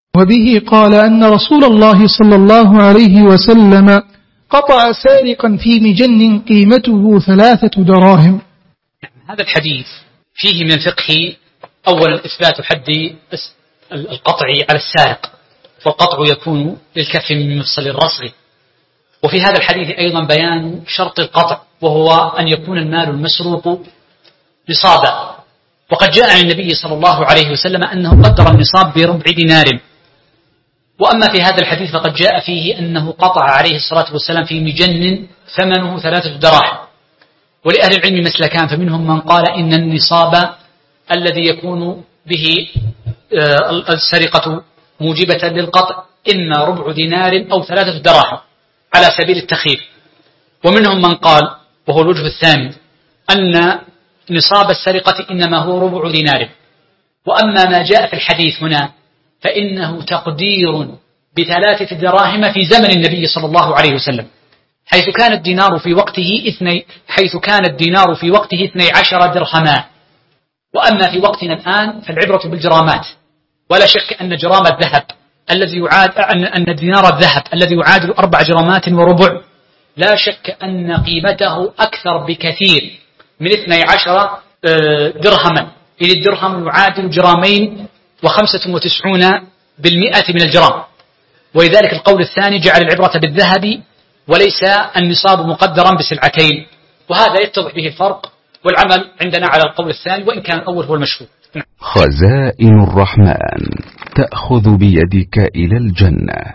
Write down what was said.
وبه قال أن رسول الله صلى الله عليه وسلم قطع سارقا في مجن قيمته 3 دراهم. هذا الحديث فيه من الفقه أولا إثبات حد القطع على السارق، والقطع يكون للكف من مفصل الرصغ. وفي هذا الحديث أيضا بيان شرط القطع، وهو أن يكون المال المسروق نصابا. وقد جاء عن النبي صلى الله عليه وسلم أنه قدر النصاب ب4 دينار. وأما في هذا الحديث فقد جاء فيه أنه قطع عليه الصلاة والسلام في مجن ثمنه 3 دراهم. ولأهل العلم مسلكان، فمنهم من قال إن النصاب الذي يكون به السرقة موجبة للقطع إما 4 دينار أو 3 دراهم على سبيل التخيير. ومنهم من قال، وهو الوجه الثاني، أن نصاب السرقة إنما هو 4 دينار. وأما ما جاء في الحديث هنا فإنه تقدير ب3 دراهم في زمن النبي صلى الله عليه وسلم، حيث كان الدينار في وقته 12 درهما. وأما في وقتنا الآن فالعبرة بالجرامات، ولا شك أن جرام الذهب الذي يعاد أن دينار الذهب الذي يعادل 4 جرامات وربع لا شك أن قيمته أكثر بكثير من 12 درهما، إذ الدرهم يعادل 2.95 من الجرام. ولذلك القول الثاني جعل العبرة بالذهب وليس النصاب مقدرا ب2. وهذا يتضح به الفرق، والعمل عندنا على القول الثاني وإن كان الأول هو المشهور. خزائن الرحمن تأخذ بيدك إلى الجنة.